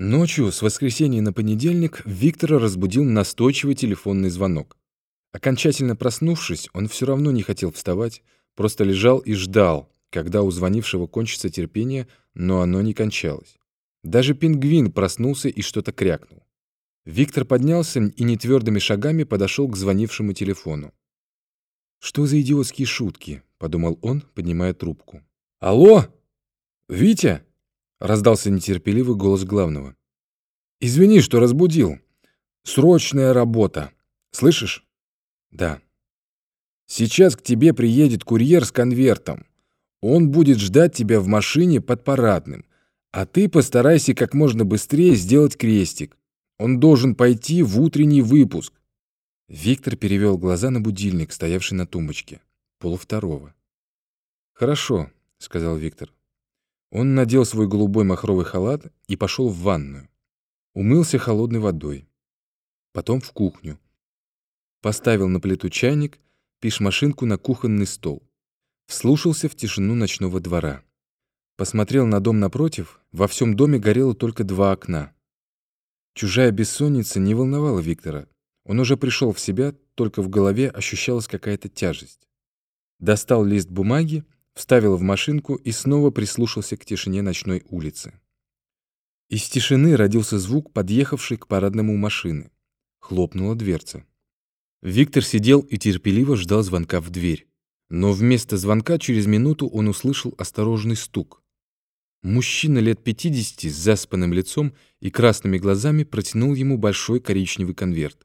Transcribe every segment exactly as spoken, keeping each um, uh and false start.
Ночью с воскресенья на понедельник Виктора разбудил настойчивый телефонный звонок. Окончательно проснувшись, он все равно не хотел вставать, просто лежал и ждал, когда у звонившего кончится терпение, но оно не кончалось. Даже пингвин проснулся и что-то крякнул. Виктор поднялся и нетвердыми шагами подошел к звонившему телефону. «Что за идиотские шутки?» — подумал он, поднимая трубку. «Алло? Витя?» — раздался нетерпеливый голос главного. «Извини, что разбудил. Срочная работа. Слышишь?» «Да». «Сейчас к тебе приедет курьер с конвертом. Он будет ждать тебя в машине под парадным, а ты постарайся как можно быстрее сделать крестик. Он должен пойти в утренний выпуск». Виктор перевел глаза на будильник, стоявший на тумбочке. Полвторого. «Хорошо», — сказал Виктор. Он надел свой голубой махровый халат и пошел в ванную. Умылся холодной водой. Потом в кухню. Поставил на плиту чайник, пиш-машинку на кухонный стол. Вслушался в тишину ночного двора. Посмотрел на дом напротив. Во всем доме горело только два окна. Чужая бессонница не волновала Виктора. Он уже пришел в себя, только в голове ощущалась какая-то тяжесть. Достал лист бумаги, вставил в машинку и снова прислушался к тишине ночной улицы. Из тишины родился звук, подъехавшей к парадному машины. Хлопнула дверца. Виктор сидел и терпеливо ждал звонка в дверь. Но вместо звонка через минуту он услышал осторожный стук. Мужчина лет пятидесяти с заспанным лицом и красными глазами протянул ему большой коричневый конверт.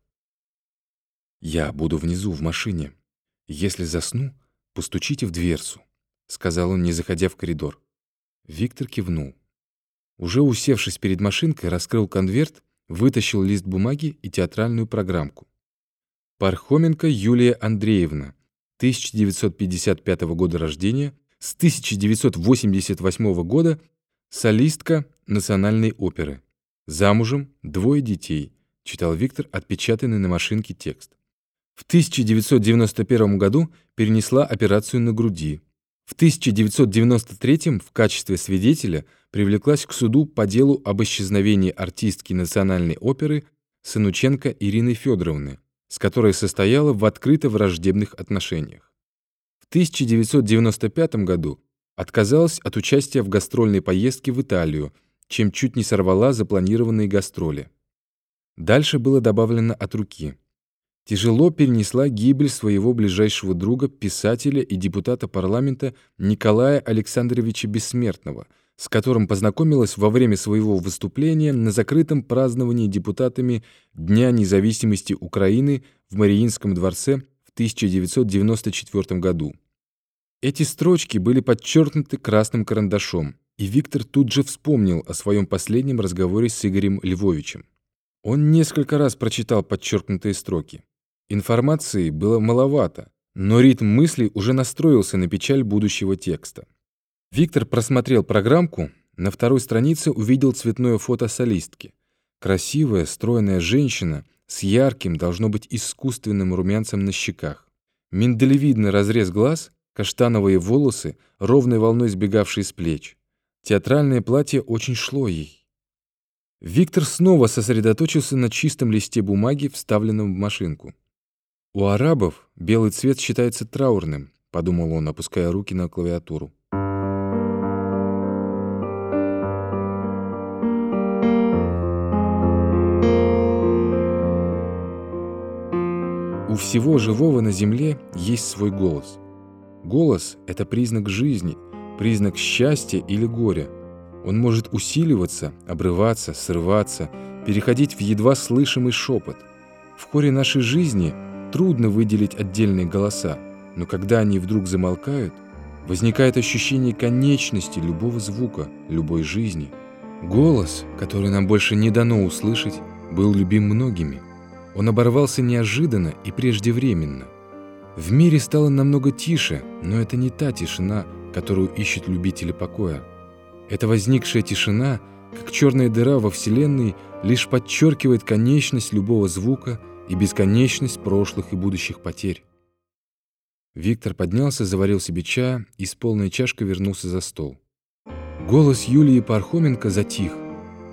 «Я буду внизу в машине. Если засну, постучите в дверцу», — сказал он, не заходя в коридор. Виктор кивнул. Уже усевшись перед машинкой, раскрыл конверт, вытащил лист бумаги и театральную программку. Пархоменко Юлия Андреевна, тысяча девятьсот пятьдесят пятого года рождения, с тысяча девятьсот восемьдесят восьмого года, солистка Национальной оперы. Замужем, двое детей, читал Виктор отпечатанный на машинке текст. В тысяча девятьсот девяносто первом году перенесла операцию на груди. В тысяча девятьсот девяносто третьем в качестве свидетеля привлеклась к суду по делу об исчезновении артистки Национальной оперы Сынученко Ирины Федоровны, с которой состояла в открыто враждебных отношениях. В тысяча девятьсот девяносто пятом году отказалась от участия в гастрольной поездке в Италию, чем чуть не сорвала запланированные гастроли. Дальше было добавлено от руки. Тяжело перенесла гибель своего ближайшего друга, писателя и депутата парламента Николая Александровича Бессмертного, с которым познакомилась во время своего выступления на закрытом праздновании депутатами Дня независимости Украины в Мариинском дворце в тысяча девятьсот девяносто четвёртом году. Эти строчки были подчеркнуты красным карандашом, и Виктор тут же вспомнил о своем последнем разговоре с Игорем Львовичем. Он несколько раз прочитал подчеркнутые строки. Информации было маловато, но ритм мыслей уже настроился на печаль будущего текста. Виктор просмотрел программку, на второй странице увидел цветное фото солистки. Красивая, стройная женщина с ярким, должно быть, искусственным румянцем на щеках. Миндалевидный разрез глаз, каштановые волосы, ровной волной сбегавшие с плеч. Театральное платье очень шло ей. Виктор снова сосредоточился на чистом листе бумаги, вставленном в машинку. «У арабов белый цвет считается траурным», — подумал он, опуская руки на клавиатуру. У всего живого на земле есть свой голос. Голос — это признак жизни, признак счастья или горя. Он может усиливаться, обрываться, срываться, переходить в едва слышимый шепот. В хоре нашей жизни трудно выделить отдельные голоса, но когда они вдруг замолкают, возникает ощущение конечности любого звука, любой жизни. Голос, который нам больше не дано услышать, был любим многими. Он оборвался неожиданно и преждевременно. В мире стало намного тише, но это не та тишина, которую ищут любители покоя. Эта возникшая тишина, как черная дыра во Вселенной, лишь подчеркивает конечность любого звука и бесконечность прошлых и будущих потерь. Виктор поднялся, заварил себе чая и с полной чашкой вернулся за стол. Голос Юлии Пархоменко затих.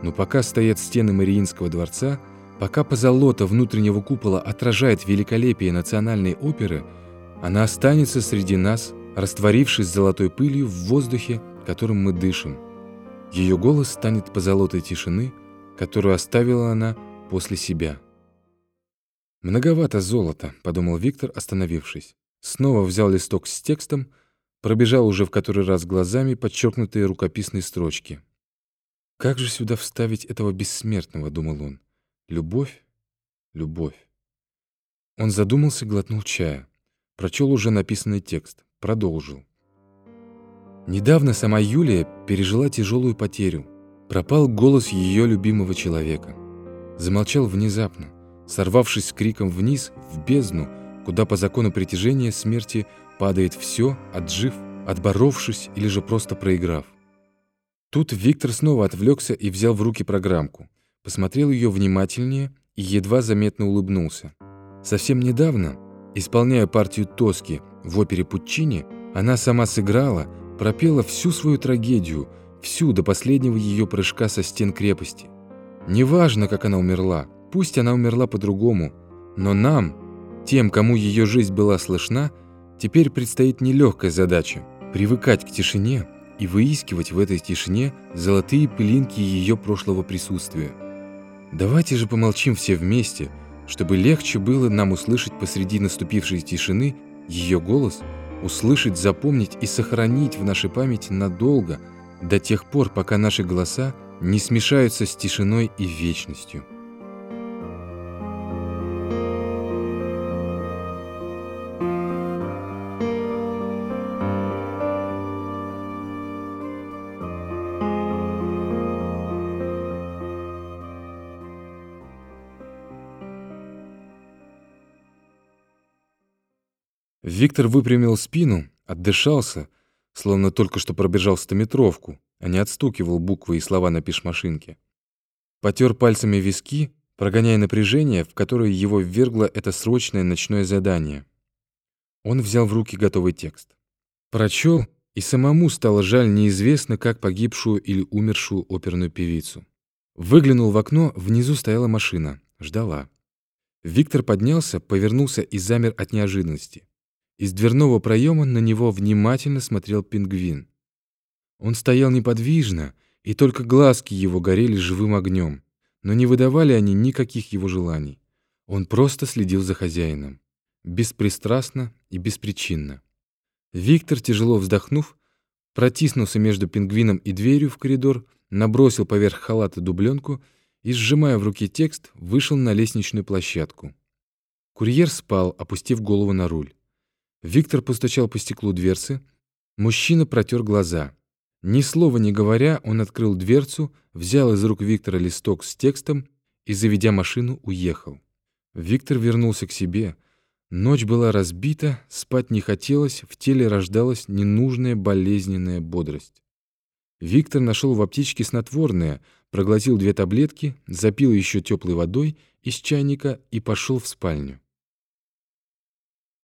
Но пока стоят стены Мариинского дворца, пока позолота внутреннего купола отражает великолепие национальной оперы, она останется среди нас, растворившись золотой пылью в воздухе, которым мы дышим. Ее голос станет позолотой тишины, которую оставила она после себя. «Многовато золота», — подумал Виктор, остановившись. Снова взял листок с текстом, пробежал уже в который раз глазами подчеркнутые рукописные строчки. «Как же сюда вставить этого бессмертного?» — думал он. «Любовь, любовь». Он задумался, глотнул чая. Прочел уже написанный текст. Продолжил. Недавно сама Юлия пережила тяжелую потерю. Пропал голос ее любимого человека. Замолчал внезапно, сорвавшись с криком вниз, в бездну, куда по закону притяжения смерти падает все, отжив, отборовшись или же просто проиграв. Тут Виктор снова отвлекся и взял в руки программку, посмотрел ее внимательнее и едва заметно улыбнулся. Совсем недавно, исполняя партию Тоски в опере Пуччини, она сама сыграла, пропела всю свою трагедию, всю до последнего ее прыжка со стен крепости. Неважно, как она умерла, пусть она умерла по-другому, но нам, тем, кому ее жизнь была слышна, теперь предстоит нелегкая задача — привыкать к тишине и выискивать в этой тишине золотые пылинки ее прошлого присутствия. Давайте же помолчим все вместе, чтобы легче было нам услышать посреди наступившей тишины ее голос, услышать, запомнить и сохранить в нашей памяти надолго, до тех пор, пока наши голоса не смешаются с тишиной и вечностью. Виктор выпрямил спину, отдышался, словно только что пробежал стометровку, а не отстукивал буквы и слова на пишмашинке. Потер пальцами виски, прогоняя напряжение, в которое его ввергло это срочное ночное задание. Он взял в руки готовый текст. Прочел, и самому стало жаль неизвестно как погибшую или умершую оперную певицу. Выглянул в окно, внизу стояла машина, ждала. Виктор поднялся, повернулся и замер от неожиданности. Из дверного проема на него внимательно смотрел пингвин. Он стоял неподвижно, и только глазки его горели живым огнем, но не выдавали они никаких его желаний. Он просто следил за хозяином, беспристрастно и беспричинно. Виктор, тяжело вздохнув, протиснулся между пингвином и дверью в коридор, набросил поверх халата дубленку и, сжимая в руке текст, вышел на лестничную площадку. Курьер спал, опустив голову на руль. Виктор постучал по стеклу дверцы. Мужчина протер глаза. Ни слова не говоря, он открыл дверцу, взял из рук Виктора листок с текстом и, заведя машину, уехал. Виктор вернулся к себе. Ночь была разбита, спать не хотелось, в теле рождалась ненужная болезненная бодрость. Виктор нашел в аптечке снотворное, проглотил две таблетки, запил еще теплой водой из чайника и пошел в спальню.